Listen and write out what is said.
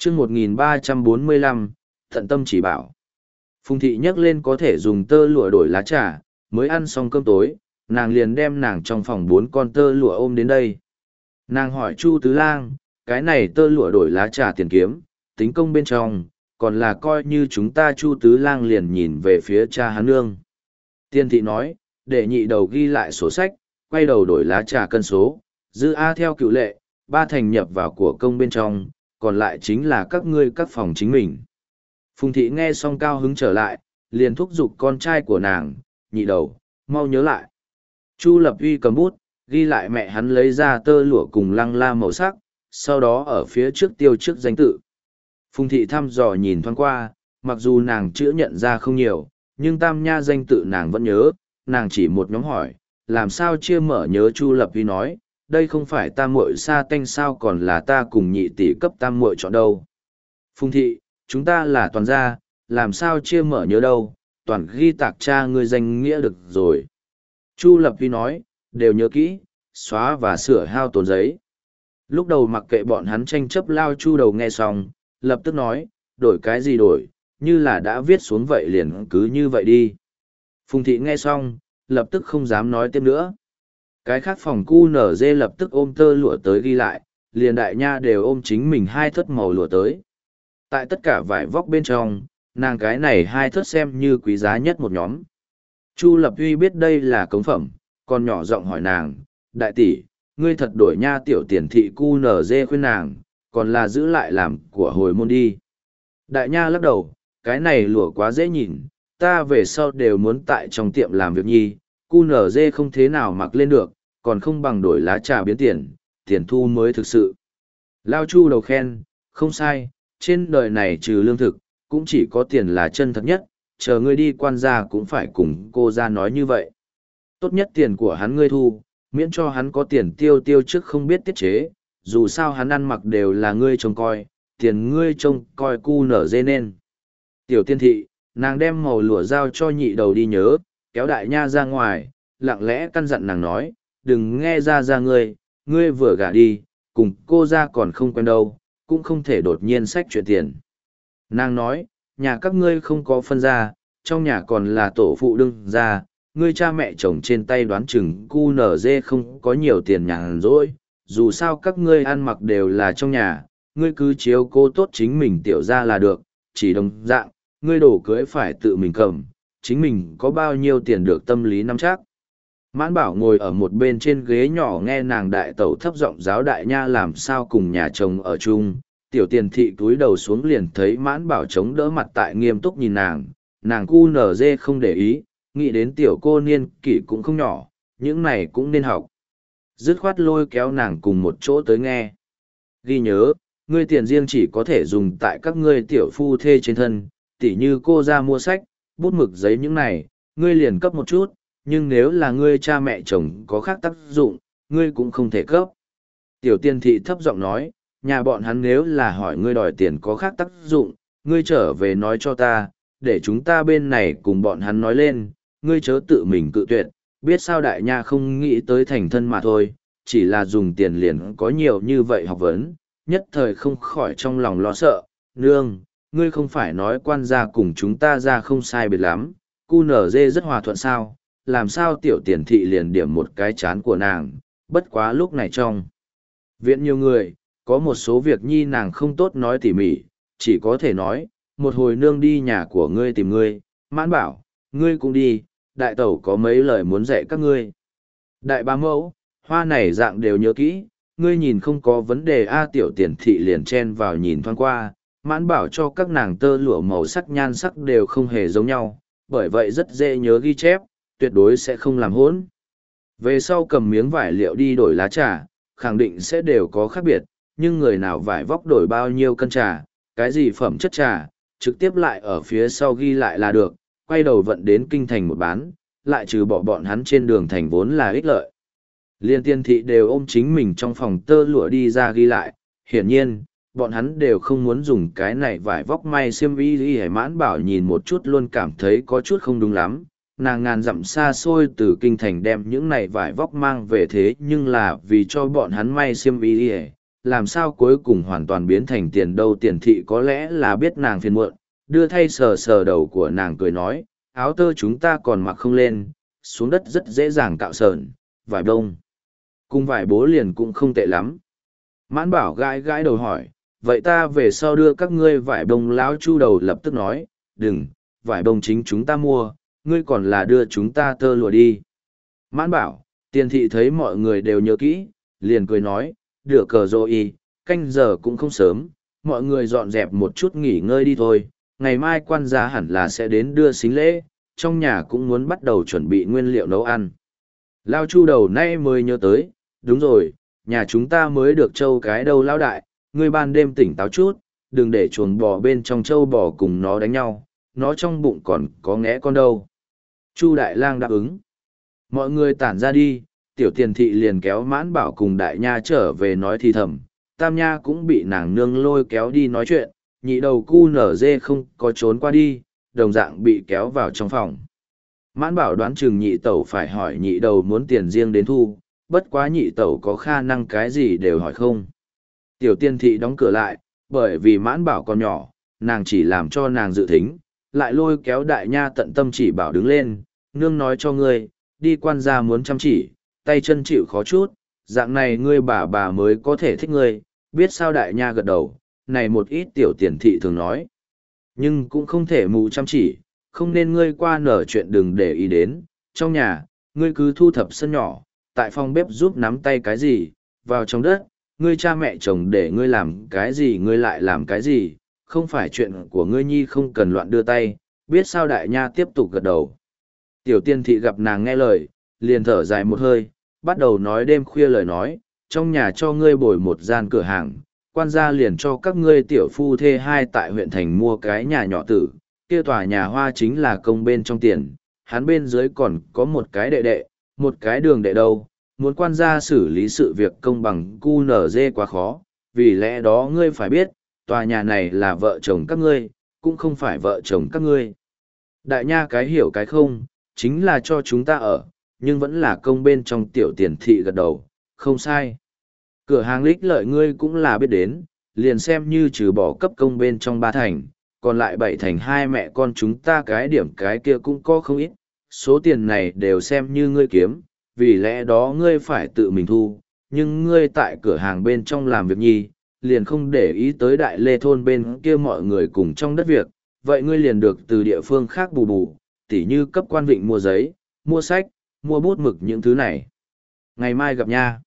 chương 1345, tận tâm chỉ bảo. Phùng thị nhắc lên có thể dùng tơ lụa đổi lá trà, mới ăn xong cơm tối, nàng liền đem nàng trong phòng 4 con tơ lụa ôm đến đây. Nàng hỏi Chu Tứ Lang, cái này tơ lụa đổi lá trà tiền kiếm, tính công bên trong, còn là coi như chúng ta Chu Tứ Lang liền nhìn về phía cha hắn nương. Tiên thị nói, để nhị đầu ghi lại sổ sách, quay đầu đổi lá trà cân số, dư A theo cựu lệ, 3 thành nhập vào của công bên trong, còn lại chính là các ngươi các phòng chính mình. Phùng thị nghe xong cao hứng trở lại, liền thúc giục con trai của nàng, nhị đầu, mau nhớ lại. Chu Lập Uy cầm bút, ghi lại mẹ hắn lấy ra tơ lụa cùng lăng la màu sắc, sau đó ở phía trước tiêu trước danh tự. Phùng thị thăm dò nhìn thoáng qua, mặc dù nàng chữa nhận ra không nhiều, nhưng tam nha danh tự nàng vẫn nhớ, nàng chỉ một nhóm hỏi, làm sao chia mở nhớ. Chu Lập Uy nói, đây không phải tam muội sa tanh sao còn là ta cùng nhị tỷ cấp tam muội chọn đâu. Phùng thị, chúng ta là toàn gia, làm sao chia mở nhớ đâu, toàn ghi tạc cha ngươi danh nghĩa được rồi. Chu Lập Uy nói, đều nhớ kỹ, xóa và sửa hao tổn giấy. Lúc đầu mặc kệ bọn hắn tranh chấp lao Chu đầu nghe xong, lập tức nói, đổi cái gì đổi, như là đã viết xuống vậy liền cứ như vậy đi. Phùng thị nghe xong, lập tức không dám nói tiếp nữa. Cái khác phòng cu nở dê lập tức ôm tơ lụa tới ghi lại, liền đại nha đều ôm chính mình 2 thất màu lụa tới. Tại tất cả vải vóc bên trong, nàng cái này 2 thất xem như quý giá nhất một nhóm. Chu Lập Uy biết đây là cống phẩm, còn nhỏ giọng hỏi nàng, đại tỷ, ngươi thật đổi nha tiểu tiền thị cu nở dê khuyên nàng, còn là giữ lại làm của hồi môn đi. Đại nha lắc đầu, cái này lụa quá dễ nhìn, ta về sau đều muốn tại trong tiệm làm việc nhi, cu nở dê không thế nào mặc lên được, còn không bằng đổi lá trà biến tiền, tiền thu mới thực sự. Lao Chu đầu khen, không sai, trên đời này trừ lương thực, cũng chỉ có tiền là chân thật nhất, chờ ngươi đi quan gia cũng phải cùng cô ra nói như vậy. Tốt nhất tiền của hắn ngươi thu, miễn cho hắn có tiền tiêu tiêu trước không biết tiết chế, dù sao hắn ăn mặc đều là ngươi trông coi, tiền ngươi trông coi cu nở dê nên. Tiểu tiên thị, nàng đem màu lụa giao cho nhị đầu đi nhớ, kéo đại nha ra ngoài, lặng lẽ căn dặn nàng nói, đừng nghe ra ngươi vừa gả đi, cùng cô ra còn không quen đâu, cũng không thể đột nhiên xách chuyện tiền. Nàng nói, nhà các ngươi không có phân gia, trong nhà còn là tổ phụ đương gia, ngươi cha mẹ chồng trên tay đoán chừng cu nở dê không có nhiều tiền nhàn rỗi, dù sao các ngươi ăn mặc đều là trong nhà, ngươi cứ chiếu cố tốt chính mình tiểu ra là được, chỉ đồng dạng, ngươi đổ cưới phải tự mình cầm, chính mình có bao nhiêu tiền được tâm lý nắm chắc. Mãn Bảo ngồi ở một bên trên ghế nhỏ nghe nàng đại tẩu thấp giọng giáo đại nha làm sao cùng nhà chồng ở chung. Tiểu tiền thị túi đầu xuống liền thấy Mãn Bảo chống đỡ mặt tại nghiêm túc nhìn nàng cu nở dê không để ý, nghĩ đến tiểu cô niên kỷ cũng không nhỏ, những này cũng nên học. Dứt khoát lôi kéo nàng cùng một chỗ tới nghe. Ghi nhớ, ngươi tiền riêng chỉ có thể dùng tại các ngươi tiểu phu thê trên thân, tỉ như cô ra mua sách, bút mực giấy những này, ngươi liền cấp một chút, nhưng nếu là ngươi cha mẹ chồng có khác tác dụng, ngươi cũng không thể cấp. Tiểu tiên thị thấp giọng nói, nhà bọn hắn nếu là hỏi ngươi đòi tiền có khác tác dụng, ngươi trở về nói cho ta, để chúng ta bên này cùng bọn hắn nói lên, ngươi chớ tự mình cự tuyệt, biết sao đại nha không nghĩ tới thành thân mà thôi, chỉ là dùng tiền liền có nhiều như vậy học vấn, nhất thời không khỏi trong lòng lo sợ, nương, ngươi không phải nói quan gia cùng chúng ta ra không sai biệt lắm, cu nở dê rất hòa thuận sao, làm sao tiểu tiền thị liền điểm một cái chán của nàng, bất quá lúc này trong viện nhiều người, có một số việc nhi nàng không tốt nói tỉ mỉ, chỉ có thể nói, một hồi nương đi nhà của ngươi tìm ngươi, Mãn Bảo, ngươi cũng đi, đại tẩu có mấy lời muốn dạy các ngươi. Đại bá mẫu, hoa này dạng đều nhớ kỹ, ngươi nhìn không có vấn đề a. Tiểu tiền thị liền chen vào nhìn thoáng qua, Mãn Bảo cho các nàng tơ lụa màu sắc nhan sắc đều không hề giống nhau, bởi vậy rất dễ nhớ ghi chép, tuyệt đối sẽ không làm hỗn. Về sau cầm miếng vải liệu đi đổi lá trà, khẳng định sẽ đều có khác biệt, nhưng người nào vải vóc đổi bao nhiêu cân trà, cái gì phẩm chất trà, trực tiếp lại ở phía sau ghi lại là được, quay đầu vận đến kinh thành một bán, lại trừ bỏ bọn hắn trên đường thành vốn là ích lợi. Liên tiên thị đều ôm chính mình trong phòng tơ lụa đi ra ghi lại, hiển nhiên, bọn hắn đều không muốn dùng cái này vải vóc may xiêm y đi. Hải Mãn Bảo nhìn một chút luôn cảm thấy có chút không đúng lắm, nàng ngàn dặm xa xôi từ kinh thành đem những này vải vóc mang về thế nhưng là vì cho bọn hắn may xiêm y đi, làm sao cuối cùng hoàn toàn biến thành tiền đâu. Tiền thị có lẽ là biết nàng phiền muộn, đưa thay sờ sờ đầu của nàng cười nói, áo tơ chúng ta còn mặc không lên, xuống đất rất dễ dàng cạo sờn, vải bông. Cùng vải bố liền cũng không tệ lắm. Mãn Bảo gãi gãi đầu hỏi, vậy ta về sau đưa các ngươi vải bông. Lão Chu đầu lập tức nói, đừng, vải bông chính chúng ta mua, ngươi còn là đưa chúng ta tơ lụa đi. Mãn Bảo, Tiền thị thấy mọi người đều nhớ kỹ, liền cười nói, được cờ rồi, canh giờ cũng không sớm, mọi người dọn dẹp một chút nghỉ ngơi đi thôi, ngày mai quan gia hẳn là sẽ đến đưa xính lễ, trong nhà cũng muốn bắt đầu chuẩn bị nguyên liệu nấu ăn. Lao Chu đầu nay mới nhớ tới, đúng rồi, nhà chúng ta mới được trâu cái đâu lão đại, ngươi ban đêm tỉnh táo chút, đừng để chuồng bò bên trong trâu bò cùng nó đánh nhau, nó trong bụng còn có ngẽ con đâu. Chu Đại Lang đáp ứng. Mọi người tản ra đi, tiểu Tiền thị liền kéo Mãn Bảo cùng Đại Nha trở về nói thì thầm, Tam Nha cũng bị nàng nương lôi kéo đi nói chuyện, nhị đầu cu nở dê không có trốn qua đi, đồng dạng bị kéo vào trong phòng. Mãn Bảo đoán chừng nhị tẩu phải hỏi nhị đầu muốn tiền riêng đến thu, bất quá nhị tẩu có khả năng cái gì đều hỏi không. Tiểu Tiên thị đóng cửa lại, bởi vì Mãn Bảo còn nhỏ, nàng chỉ làm cho nàng dự thính, lại lôi kéo Đại Nha tận tâm chỉ bảo đứng lên, nương nói cho ngươi, đi quan gia muốn chăm chỉ, tay chân chịu khó chút, dạng này ngươi bà mới có thể thích ngươi, biết sao. Đại Nha gật đầu, này một ít tiểu Tiền thị thường nói. Nhưng cũng không thể mù chăm chỉ, không nên ngươi qua nở chuyện đừng để ý đến, trong nhà, ngươi cứ thu thập sân nhỏ, tại phòng bếp giúp nắm tay cái gì, vào trong đất, ngươi cha mẹ chồng để ngươi làm cái gì ngươi lại làm cái gì, không phải chuyện của ngươi nhi không cần loạn đưa tay, biết sao. Đại Nha tiếp tục gật đầu. Tiểu Tiên thị gặp nàng nghe lời, liền thở dài một hơi, bắt đầu nói đêm khuya lời nói, trong nhà cho ngươi bồi một gian cửa hàng, quan gia liền cho các ngươi tiểu phu thê hai tại huyện thành mua cái nhà nhỏ tử, kia tòa nhà hoa chính là công bên trong tiền, hắn bên dưới còn có một cái đệ đệ, một cái đường đệ đâu, muốn quan gia xử lý sự việc công bằng cu nở dê quá khó, vì lẽ đó ngươi phải biết, tòa nhà này là vợ chồng các ngươi, cũng không phải vợ chồng các ngươi. Đại Nha cái hiểu cái không, chính là cho chúng ta ở, nhưng vẫn là công bên trong. Tiểu Tiền thị gật đầu, không sai. Cửa hàng lích lợi ngươi cũng là biết đến, liền xem như trừ bỏ cấp công bên trong 3 thành, còn lại 7 thành hai mẹ con chúng ta cái điểm cái kia cũng có không ít, số tiền này đều xem như ngươi kiếm, vì lẽ đó ngươi phải tự mình thu, nhưng ngươi tại cửa hàng bên trong làm việc nhi, liền không để ý tới Đại Lê thôn bên kia mọi người cùng trong đất việc, vậy ngươi liền được từ địa phương khác bù bù, tỉ như cấp quan vịnh mua giấy, mua sách, mua bút mực những thứ này. Ngày mai gặp nha.